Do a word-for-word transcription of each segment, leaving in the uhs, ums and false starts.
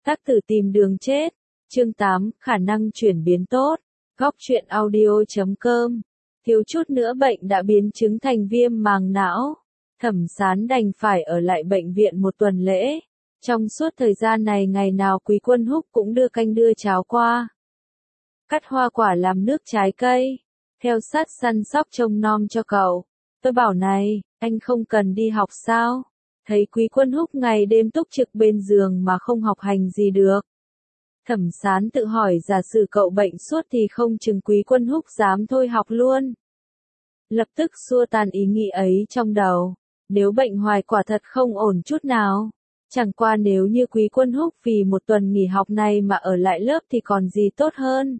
Tác tử tìm đường chết. Chương tám, khả năng chuyển biến tốt. Góc truyện audio chấm com. Thiếu chút nữa bệnh đã biến chứng thành viêm màng não. Thẩm Sán đành phải ở lại bệnh viện một tuần lễ. Trong suốt thời gian này ngày nào Quý Quân Húc cũng đưa canh đưa cháo qua. Cắt hoa quả làm nước trái cây. Theo sát săn sóc trông nom cho cậu. Tôi bảo này, anh không cần đi học sao? Thấy Quý Quân Húc ngày đêm túc trực bên giường mà không học hành gì được. Thẩm Sán tự hỏi giả sử cậu bệnh suốt thì không chừng Quý Quân Húc dám thôi học luôn. Lập tức xua tan ý nghĩ ấy trong đầu. Nếu bệnh hoài quả thật không ổn chút nào. Chẳng qua nếu như Quý Quân Húc vì một tuần nghỉ học này mà ở lại lớp thì còn gì tốt hơn.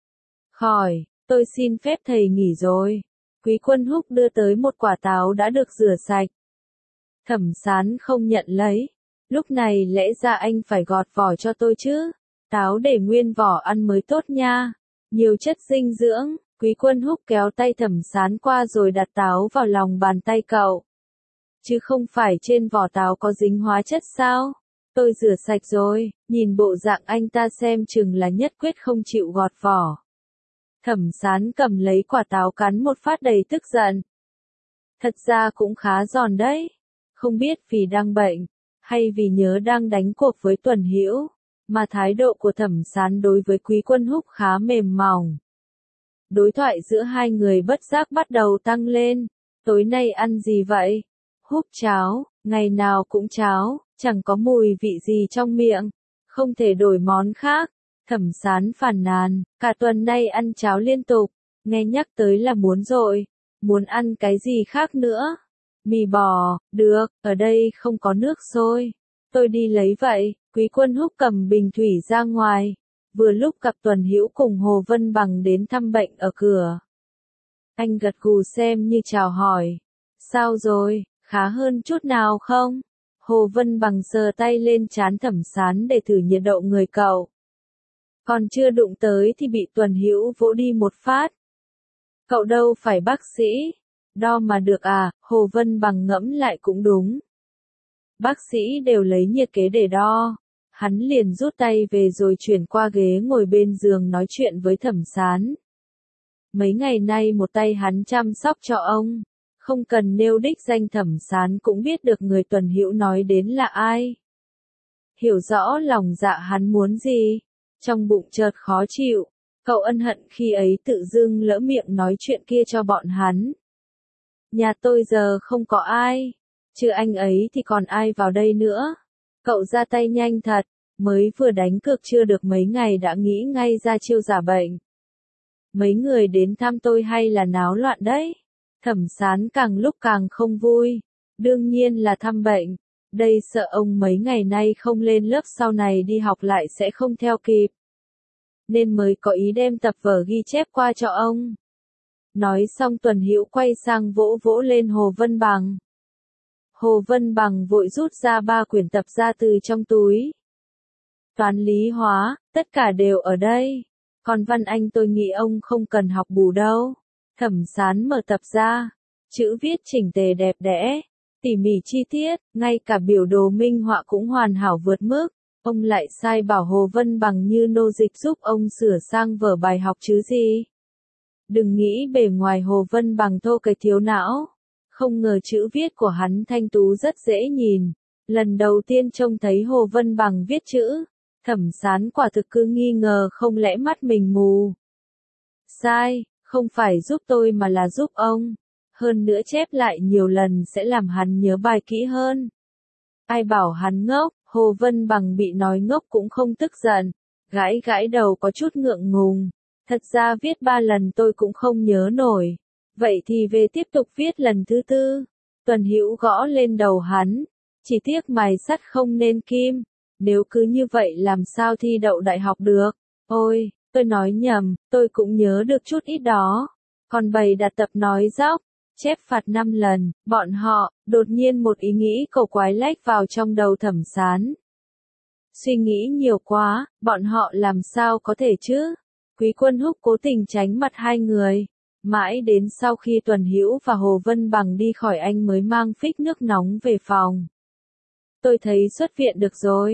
Khỏi, tôi xin phép thầy nghỉ rồi. Quý Quân Húc đưa tới một quả táo đã được rửa sạch. Thẩm Sán không nhận lấy. Lúc này lẽ ra anh phải gọt vỏ cho tôi chứ. Táo để nguyên vỏ ăn mới tốt nha. Nhiều chất dinh dưỡng. Quý Quân Húc kéo tay Thẩm Sán qua rồi đặt táo vào lòng bàn tay cậu. Chứ không phải trên vỏ táo có dính hóa chất sao? Tôi rửa sạch rồi, nhìn bộ dạng anh ta xem chừng là nhất quyết không chịu gọt vỏ. Thẩm Sán cầm lấy quả táo cắn một phát đầy tức giận. Thật ra cũng khá giòn đấy. Không biết vì đang bệnh, hay vì nhớ đang đánh cuộc với Tuần Hữu, mà thái độ của Thẩm Sán đối với Quý Quân Húc khá mềm mỏng. Đối thoại giữa hai người bất giác bắt đầu tăng lên. Tối nay ăn gì vậy? Húc cháo, ngày nào cũng cháo, chẳng có mùi vị gì trong miệng. Không thể đổi món khác. Thẩm Sán phàn nàn, cả tuần nay ăn cháo liên tục. Nghe nhắc tới là muốn rồi. Muốn ăn cái gì khác nữa? Mì bò, được, ở đây không có nước sôi. Tôi đi lấy vậy. Quý Quân Húc cầm bình thủy ra ngoài. Vừa lúc gặp Tuần Hữu cùng Hồ Vân Bằng đến thăm bệnh ở cửa. Anh gật gù xem như chào hỏi. Sao rồi, khá hơn chút nào không? Hồ Vân Bằng sờ tay lên trán Thẩm Sán để thử nhiệt độ người cậu. Còn chưa đụng tới thì bị Tuần Hữu vỗ đi một phát. Cậu đâu phải bác sĩ. Đo mà được à, Hồ Vân Bằng ngẫm lại cũng đúng. Bác sĩ đều lấy nhiệt kế để đo. Hắn liền rút tay về rồi chuyển qua ghế ngồi bên giường nói chuyện với Thẩm Sán. Mấy ngày nay một tay hắn chăm sóc cho ông. Không cần nêu đích danh Thẩm Sán cũng biết được người Tuần Hữu nói đến là ai. Hiểu rõ lòng dạ hắn muốn gì. Trong bụng chợt khó chịu. Cậu ân hận khi ấy tự dưng lỡ miệng nói chuyện kia cho bọn hắn. Nhà tôi giờ không có ai. Chứ anh ấy thì còn ai vào đây nữa. Cậu ra tay nhanh thật. Mới vừa đánh cược chưa được mấy ngày đã nghĩ ngay ra chiêu giả bệnh. Mấy người đến thăm tôi hay là náo loạn đấy. Thẩm Sán càng lúc càng không vui. Đương nhiên là thăm bệnh. Đây sợ ông mấy ngày nay không lên lớp sau này đi học lại sẽ không theo kịp. Nên mới có ý đem tập vở ghi chép qua cho ông. Nói xong Tuần Hữu quay sang vỗ vỗ lên Hồ Vân Bằng. Hồ Vân Bằng vội rút ra ba quyển tập ra từ trong túi. Toán lý hóa, tất cả đều ở đây. Còn văn anh tôi nghĩ ông không cần học bù đâu. Thẩm Sán mở tập ra. Chữ viết chỉnh tề đẹp đẽ. Tỉ mỉ chi tiết, ngay cả biểu đồ minh họa cũng hoàn hảo vượt mức. Ông lại sai bảo Hồ Vân Bằng như nô dịch giúp ông sửa sang vở bài học chứ gì. Đừng nghĩ bề ngoài Hồ Vân Bằng thô cái thiếu não. Không ngờ chữ viết của hắn thanh tú rất dễ nhìn. Lần đầu tiên trông thấy Hồ Vân Bằng viết chữ. Thẩm Sán quả thực cứ nghi ngờ không lẽ mắt mình mù. Sai, không phải giúp tôi mà là giúp ông. Hơn nữa chép lại nhiều lần sẽ làm hắn nhớ bài kỹ hơn. Ai bảo hắn ngốc, Hồ Vân Bằng bị nói ngốc cũng không tức giận. Gãi gãi đầu có chút ngượng ngùng. Thật ra viết ba lần tôi cũng không nhớ nổi. Vậy thì về tiếp tục viết lần thứ tư. Tuần Hữu gõ lên đầu hắn. Chỉ tiếc mài sắt không nên kim. Nếu cứ như vậy làm sao thi đậu đại học được. Ôi, tôi nói nhầm, tôi cũng nhớ được chút ít đó. Còn bày đặt tập nói dóc, chép phạt năm lần, bọn họ, đột nhiên một ý nghĩ cầu quái lách vào trong đầu Thẩm Sán. Suy nghĩ nhiều quá, bọn họ làm sao có thể chứ? Quý Quân Húc cố tình tránh mặt hai người. Mãi đến sau khi Tuần Hữu và Hồ Vân Bằng đi khỏi anh mới mang phích nước nóng về phòng. Tôi thấy xuất viện được rồi.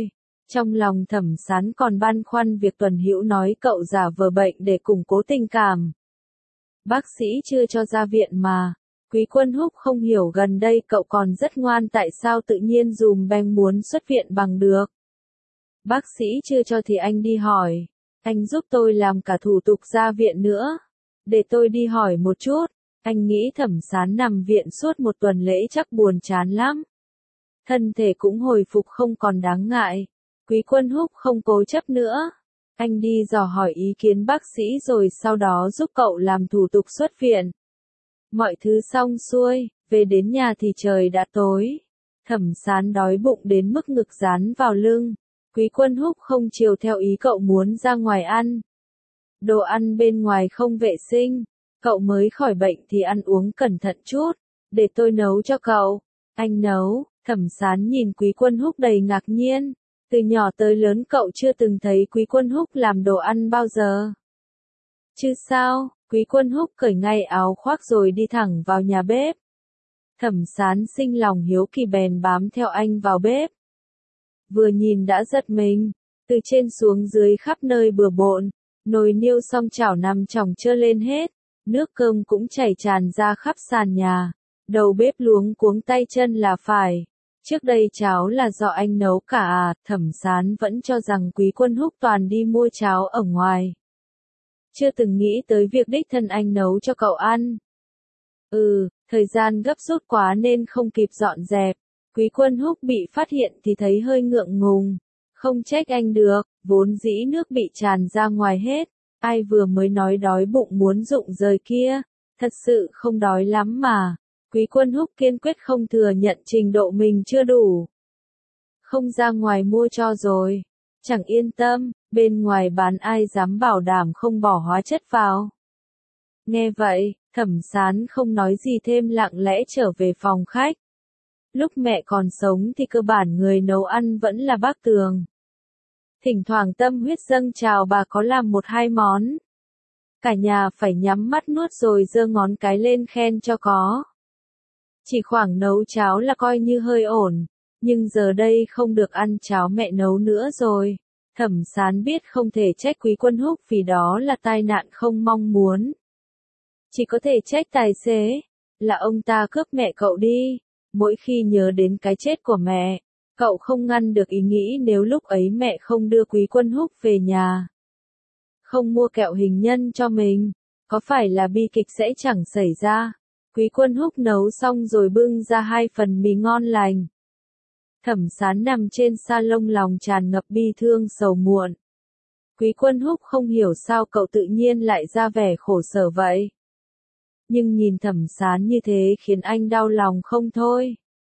Trong lòng Thẩm Sán còn băn khoăn việc Tuần Hữu nói cậu giả vờ bệnh để củng cố tình cảm. Bác sĩ chưa cho ra viện mà. Quý Quân Húc không hiểu gần đây cậu còn rất ngoan tại sao tự nhiên dùm beng muốn xuất viện bằng được. Bác sĩ chưa cho thì anh đi hỏi. Anh giúp tôi làm cả thủ tục ra viện nữa. Để tôi đi hỏi một chút. Anh nghĩ Thẩm Sán nằm viện suốt một tuần lễ chắc buồn chán lắm. Thân thể cũng hồi phục không còn đáng ngại. Quý Quân Húc không cố chấp nữa. Anh đi dò hỏi ý kiến bác sĩ rồi sau đó giúp cậu làm thủ tục xuất viện. Mọi thứ xong xuôi, về đến nhà thì trời đã tối. Thẩm Sán đói bụng đến mức ngực dán vào lưng. Quý Quân Húc không chiều theo ý cậu muốn ra ngoài ăn. Đồ ăn bên ngoài không vệ sinh. Cậu mới khỏi bệnh thì ăn uống cẩn thận chút. Để tôi nấu cho cậu. Anh nấu. Thẩm Sán nhìn Quý Quân Húc đầy ngạc nhiên. Từ nhỏ tới lớn cậu chưa từng thấy Quý Quân Húc làm đồ ăn bao giờ. Chứ sao, Quý Quân Húc cởi ngay áo khoác rồi đi thẳng vào nhà bếp. Thẩm Sán sinh lòng hiếu kỳ bèn bám theo anh vào bếp. Vừa nhìn đã giật mình, từ trên xuống dưới khắp nơi bừa bộn, nồi niêu song chảo nằm chồng chơ lên hết, nước cơm cũng chảy tràn ra khắp sàn nhà, đầu bếp luống cuống tay chân là phải. Trước đây cháo là do anh nấu cả à, Thẩm Sán vẫn cho rằng Quý Quân Húc toàn đi mua cháo ở ngoài. Chưa từng nghĩ tới việc đích thân anh nấu cho cậu ăn. Ừ, thời gian gấp rút quá nên không kịp dọn dẹp. Quý Quân Húc bị phát hiện thì thấy hơi ngượng ngùng. Không trách anh được, vốn dĩ nước bị tràn ra ngoài hết. Ai vừa mới nói đói bụng muốn rụng rời kia. Thật sự không đói lắm mà. Quý Quân Húc kiên quyết không thừa nhận trình độ mình chưa đủ. Không ra ngoài mua cho rồi. Chẳng yên tâm, bên ngoài bán ai dám bảo đảm không bỏ hóa chất vào. Nghe vậy, Thẩm Sán không nói gì thêm lặng lẽ trở về phòng khách. Lúc mẹ còn sống thì cơ bản người nấu ăn vẫn là bác Tường. Thỉnh thoảng tâm huyết dâng trào bà có làm một hai món. Cả nhà phải nhắm mắt nuốt rồi giơ ngón cái lên khen cho có. Chỉ khoảng nấu cháo là coi như hơi ổn, nhưng giờ đây không được ăn cháo mẹ nấu nữa rồi. Thẩm Sán biết không thể trách Quý Quân Húc vì đó là tai nạn không mong muốn. Chỉ có thể trách tài xế, là ông ta cướp mẹ cậu đi. Mỗi khi nhớ đến cái chết của mẹ, cậu không ngăn được ý nghĩ nếu lúc ấy mẹ không đưa Quý Quân Húc về nhà. Không mua kẹo hình nhân cho mình, có phải là bi kịch sẽ chẳng xảy ra. Quý Quân Húc nấu xong rồi bưng ra hai phần mì ngon lành. Thẩm Sán nằm trên sa lông lòng tràn ngập bi thương sầu muộn. Quý Quân Húc không hiểu sao cậu tự nhiên lại ra vẻ khổ sở vậy. Nhưng nhìn Thẩm Sán như thế khiến anh đau lòng không thôi.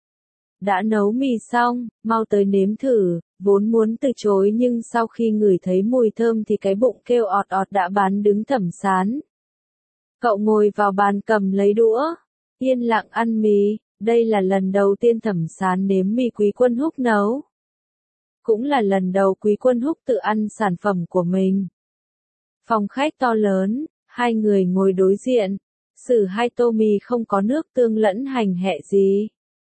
Đã nấu mì xong, mau tới nếm thử, vốn muốn từ chối nhưng sau khi ngửi thấy mùi thơm thì cái bụng kêu ọt ọt đã bán đứng Thẩm Sán. Cậu ngồi vào bàn cầm lấy đũa, yên lặng ăn mì, đây là lần đầu tiên Thẩm Sán nếm mì Quý Quân Húc nấu. Cũng là lần đầu Quý Quân Húc tự ăn sản phẩm của mình. Phòng khách to lớn, hai người ngồi đối diện, xử hai tô mì không có nước tương lẫn hành hẹ gì.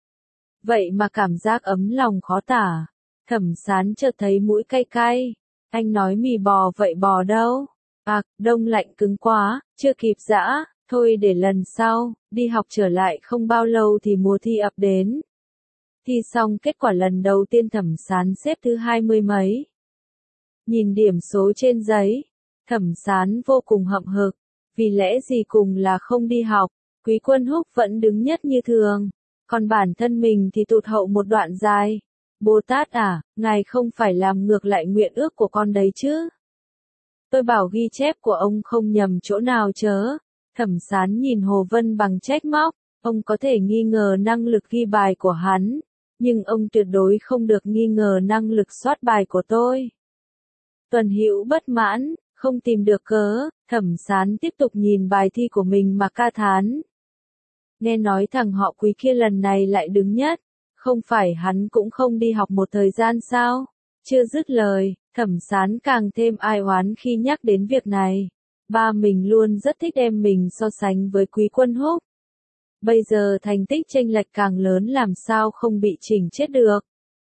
Vậy mà cảm giác ấm lòng khó tả. Thẩm Sán chợt thấy mũi cay cay. Anh nói mì bò vậy bò đâu? À, đông lạnh cứng quá, chưa kịp giã, thôi để lần sau, đi học trở lại không bao lâu thì mùa thi ập đến. Thi xong kết quả lần đầu tiên Thẩm Sán xếp thứ hai mươi mấy. Nhìn điểm số trên giấy, Thẩm Sán vô cùng hậm hực, vì lẽ gì cùng là không đi học, Quý Quân Húc vẫn đứng nhất như thường, còn bản thân mình thì tụt hậu một đoạn dài. Bồ Tát à, ngài không phải làm ngược lại nguyện ước của con đấy chứ? Tôi bảo ghi chép của ông không nhầm chỗ nào chớ. Thẩm Sán nhìn Hồ Vân bằng trách móc, ông có thể nghi ngờ năng lực ghi bài của hắn, nhưng ông tuyệt đối không được nghi ngờ năng lực soát bài của tôi. Tuần Hữu bất mãn, không tìm được cớ, Thẩm Sán tiếp tục nhìn bài thi của mình mà ca thán. Nghe nói thằng họ Quý kia lần này lại đứng nhất, không phải hắn cũng không đi học một thời gian sao? Chưa dứt lời, Thẩm Sán càng thêm ai oán khi nhắc đến việc này. Ba mình luôn rất thích đem mình so sánh với Quý Quân Húc. Bây giờ thành tích chênh lệch càng lớn làm sao không bị chỉnh chết được.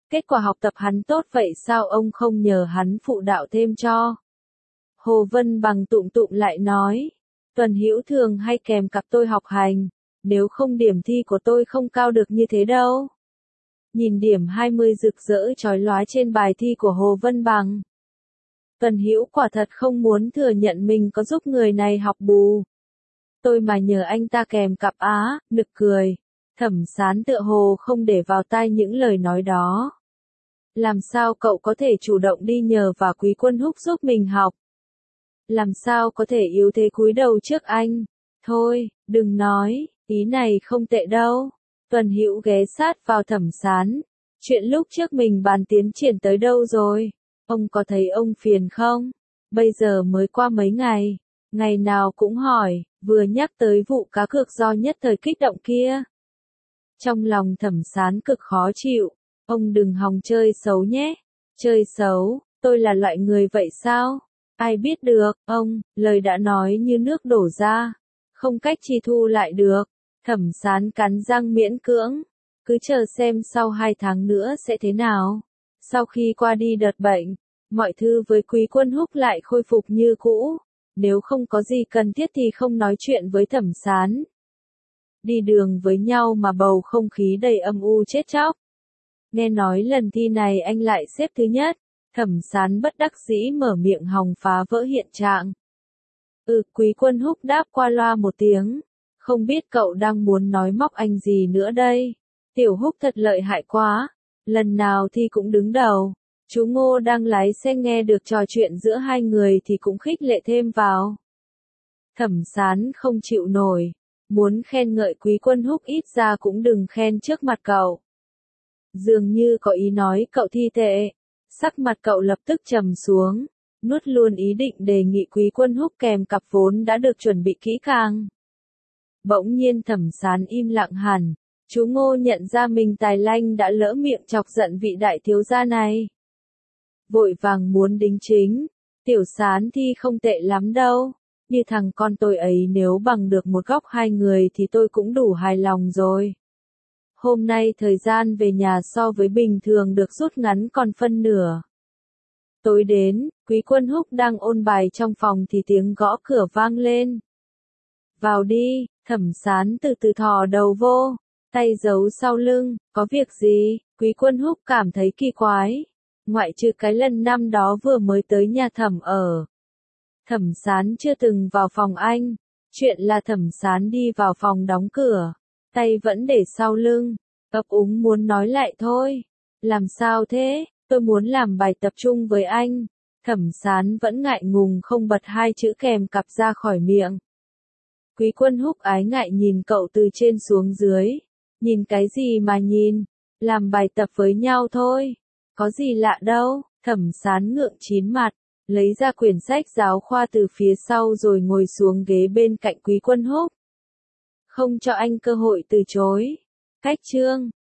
Kết quả học tập hắn tốt vậy sao ông không nhờ hắn phụ đạo thêm cho? Hồ Vân Bằng tụm tụm lại nói. Tuần Hữu thường hay kèm cặp tôi học hành, nếu không điểm thi của tôi không cao được như thế đâu. Nhìn điểm hai mươi rực rỡ chói lóa trên bài thi của Hồ Vân Bằng. Tuần Hữu quả thật không muốn thừa nhận mình có giúp người này học bù. Tôi mà nhờ anh ta kèm cặp á, nực cười. Thẩm Sán tựa hồ không để vào tai những lời nói đó. Làm sao cậu có thể chủ động đi nhờ và Quý Quân Húc giúp mình học? Làm sao có thể yếu thế cúi đầu trước anh? Thôi, đừng nói, ý này không tệ đâu. Tuần Hữu ghé sát vào Thẩm Sán. Chuyện lúc trước mình bàn tiến triển tới đâu rồi? Ông có thấy ông phiền không? Bây giờ mới qua mấy ngày, ngày nào cũng hỏi, vừa nhắc tới vụ cá cược do nhất thời kích động kia. Trong lòng Thẩm Sán cực khó chịu, ông đừng hòng chơi xấu nhé. Chơi xấu, tôi là loại người vậy sao? Ai biết được, ông, lời đã nói như nước đổ ra, không cách chi thu lại được. Thẩm Sán cắn răng miễn cưỡng, cứ chờ xem sau hai tháng nữa sẽ thế nào. Sau khi qua đi đợt bệnh, mọi thứ với Quý Quân Húc lại khôi phục như cũ. Nếu không có gì cần thiết thì không nói chuyện với Thẩm Sán. Đi đường với nhau mà bầu không khí đầy âm u chết chóc. Nghe nói lần thi này anh lại xếp thứ nhất. Thẩm Sán bất đắc dĩ mở miệng hòng phá vỡ hiện trạng. Ừ, Quý Quân Húc đáp qua loa một tiếng. Không biết cậu đang muốn nói móc anh gì nữa đây. Tiểu Húc thật lợi hại quá. Lần nào thì cũng đứng đầu. Chú Ngô đang lái xe nghe được trò chuyện giữa hai người thì cũng khích lệ thêm vào. Thẩm Sán không chịu nổi. Muốn khen ngợi Quý Quân Húc ít ra cũng đừng khen trước mặt cậu. Dường như có ý nói cậu thi tệ. Sắc mặt cậu lập tức trầm xuống, nuốt luôn ý định đề nghị Quý Quân Húc kèm cặp vốn đã được chuẩn bị kỹ càng. Bỗng nhiên Thẩm Sán im lặng hẳn, chú Ngô nhận ra mình tài lanh đã lỡ miệng chọc giận vị đại thiếu gia này. Vội vàng muốn đính chính, Tiểu Sán thi không tệ lắm đâu, như thằng con tôi ấy nếu bằng được một góc hai người thì tôi cũng đủ hài lòng rồi. Hôm nay thời gian về nhà so với bình thường được rút ngắn còn phân nửa. Tối đến, Quý Quân Húc đang ôn bài trong phòng thì tiếng gõ cửa vang lên. Vào đi, Thẩm Sán từ từ thò đầu vô, tay giấu sau lưng, có việc gì? Quý Quân Húc cảm thấy kỳ quái. Ngoại trừ cái lần năm đó vừa mới tới nhà Thẩm ở. Thẩm Sán chưa từng vào phòng anh. Chuyện là Thẩm Sán đi vào phòng đóng cửa. Tay vẫn để sau lưng, ấp úng muốn nói lại thôi. Làm sao thế, tôi muốn làm bài tập trung với anh. Thẩm Sán vẫn ngại ngùng không bật hai chữ kèm cặp ra khỏi miệng. Quý Quân Húc ái ngại nhìn cậu từ trên xuống dưới. Nhìn cái gì mà nhìn, làm bài tập với nhau thôi. Có gì lạ đâu, Thẩm Sán ngượng chín mặt, lấy ra quyển sách giáo khoa từ phía sau rồi ngồi xuống ghế bên cạnh Quý Quân Húc. Không cho anh cơ hội từ chối. Cách chương